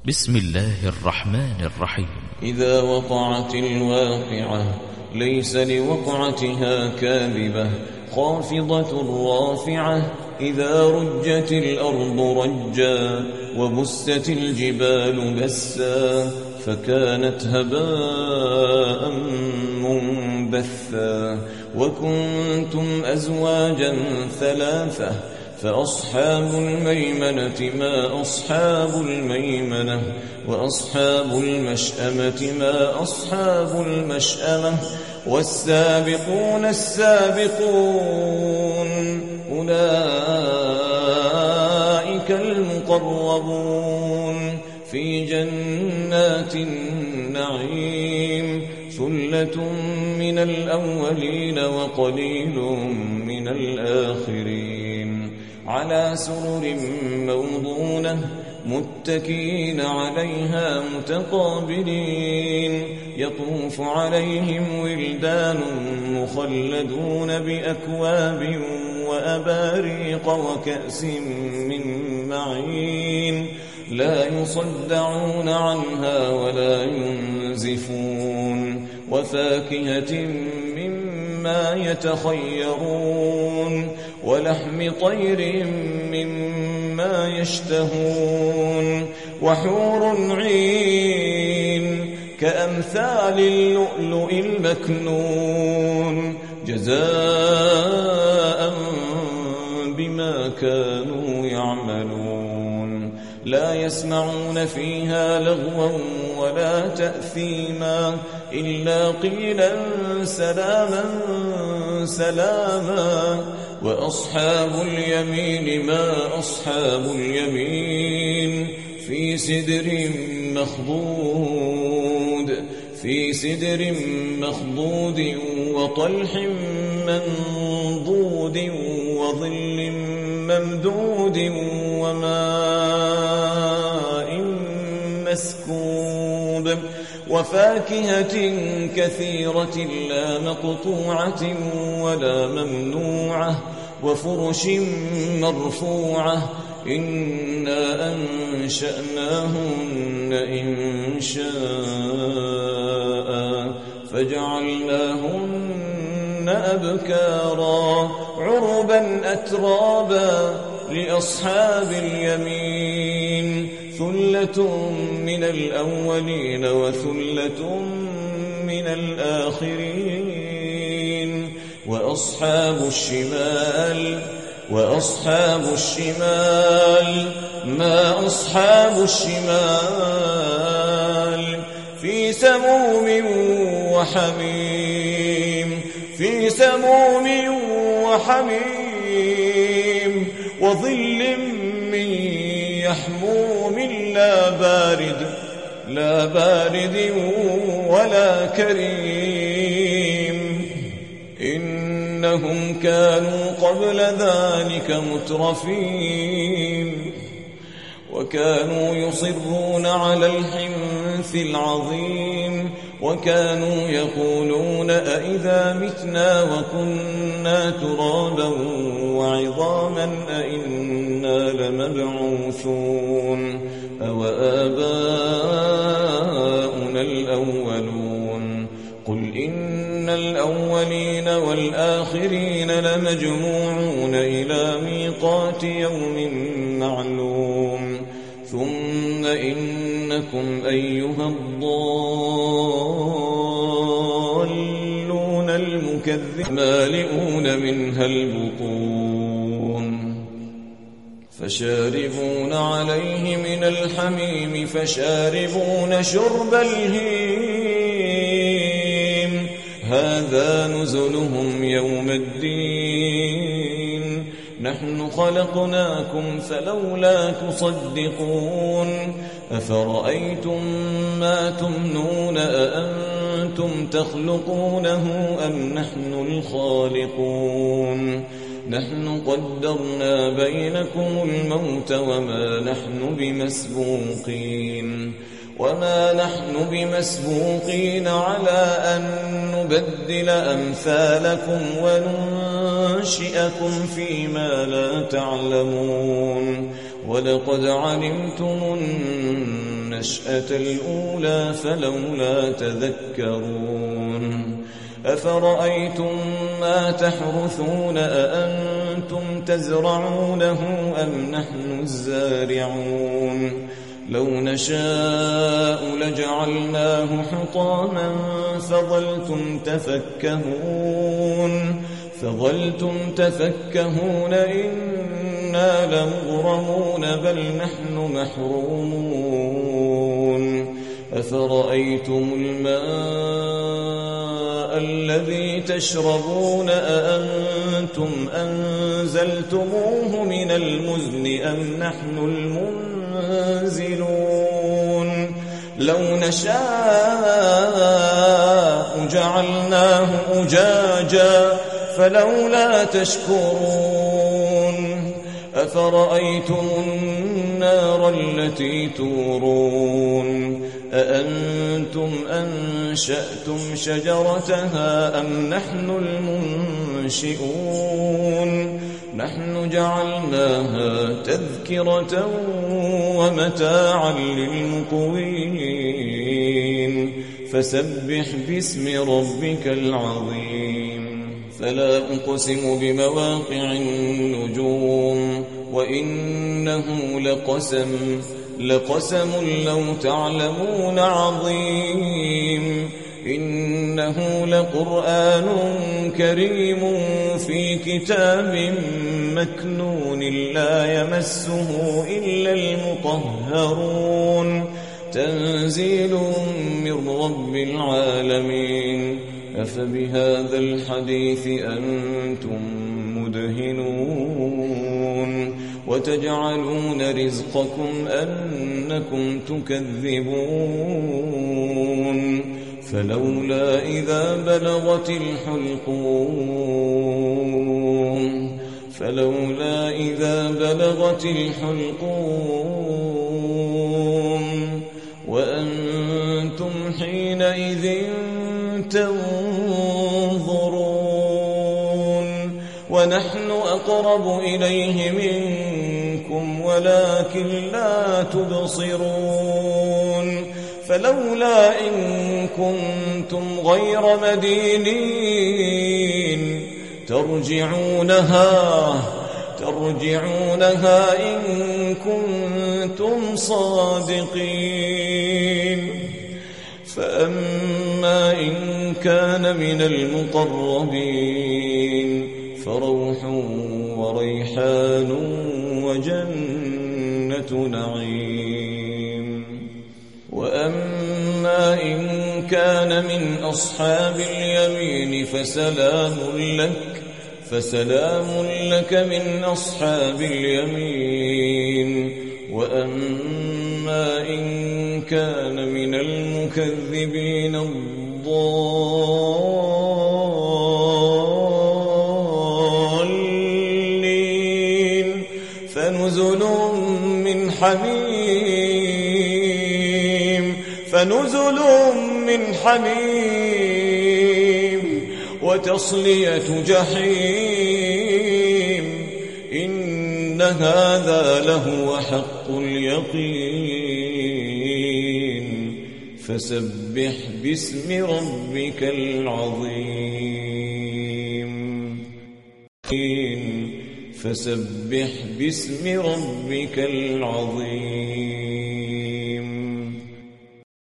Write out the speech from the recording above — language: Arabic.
بسم الله الرحمن الرحيم. إذا وقعت الواقعة ليس لوقعتها كاذبة خافضة رافعة إذا رجت الأرض رجا وبست الجبال بسا فكانت هباء منبثا وكنتم أزواجا ثلاثة فأصحاب الميمنة ما أصحاب الميمنة وأصحاب المشأمة ما أصحاب المشأمة والسابقون السابقون أولئك المقربون في جنات النعيم ثلة من الأولين وقليل من الآخرين على سرر موضونة متكئين عليها متقابلين يطوف عليهم ولدان مخلدون بأكواب وأباريق وكأس من معين لا يصدعون عنها ولا ينزفون وفاكهة مما يتخيرون ولحم طير مما يشتهون وحور عين كأمثال اللؤلؤ المكنون جزاء بما كانوا يعملون لا يسمعون فيها لغوا ولا تأثيما إلا قيلا سلاما سلاما وأصحاب اليمين ما أصحاب اليمين في سدر مخضود وطلح منضود وظل ممدود وماء مسكوب وفاكهة كثيرة لا مقطوعة ولا ممنوعة وفرش مرفوعة إنا أنشأناهن إنشاء فجعلناهن أبكارا عربا أترابا لأصحاب اليمين ثلة من الأولين وثلة من الآخرين وأصحاب الشمال ما أصحاب الشمال في سموم وحميم وظل من يحموم لا بارد ولا كريم إنهم كانوا قبل ذلك مترفين وكانوا يصرون على الحنث العظيم وكانوا يقولون أئذا متنا وكنا ترابا وعظاما أئنا لمبعوثون أو آباؤنا الأولون قل إن الأولين والآخرين لمجموعون إلى ميقات يوم معلوم ثم إنكم أيها الضالون المكذبون مالئون منها البطون فشاربون عليه من الحميم فشاربون شرب الهيم هذا نزلهم يوم الدين نحن خلقناكم فلولا تصدقون أفرأيتم ما تمنون أأنتم تخلقونه أم نحن الخالقون نحن قدرنا بينكم الموت وما نحن بمسبوقين على أن نبدل أمثالكم وننشئكم فيما لا تعلمون ولقد علمتم النشأة الأولى فلولا تذكرون أفرأيتم ما تحرثون أأنتم تزرعونه أم نحن الزارعون لو نشاء لجعلناه حطاما فظلتم تفكهون إنا لمغرمون بل نحن محرومون أفرأيتم الماء الذي تشربون أأنتم أنزلتموه من المزن أم نحن المنزلون لو نشاء جعلناه أجاجا فلولا تشكرون أفرأيتم النار التي تورون أأنتم أنشأتم شجرتها أم نحن المنشئون نحن جعلناها تذكرة ومتاعا للمقوين فسبح باسم ربك العظيم فلا أقسم بمواقع النجوم وإنه لقسم لو تعلمون عظيم إنه لقرآن كريم في كتاب مكنون لا يمسه إلا المطهرون تنزيل من رب العالمين أفبهذا الحديث أنتم مدهنون وتجعلون رزقكم أنكم تكذبون فلولا إذا بلغت الحلقوم وأنتم حينئذ تنظرون ونحن أقرب إليه منكم ولكن لا تبصرون فلولا إن كنتم غير مدينين ترجعونها إن كنتم صادقين فأما إن كان من المقربين فروح وريحان وجنة نعيم وأما إن كان من أصحاب اليمين فسلام لك من أصحاب اليمين وأما إن كان من المكذبين الضالين فنزل من حميم وتصلية جحيم إن هذا لهو حق اليقين فسبح باسم ربك العظيم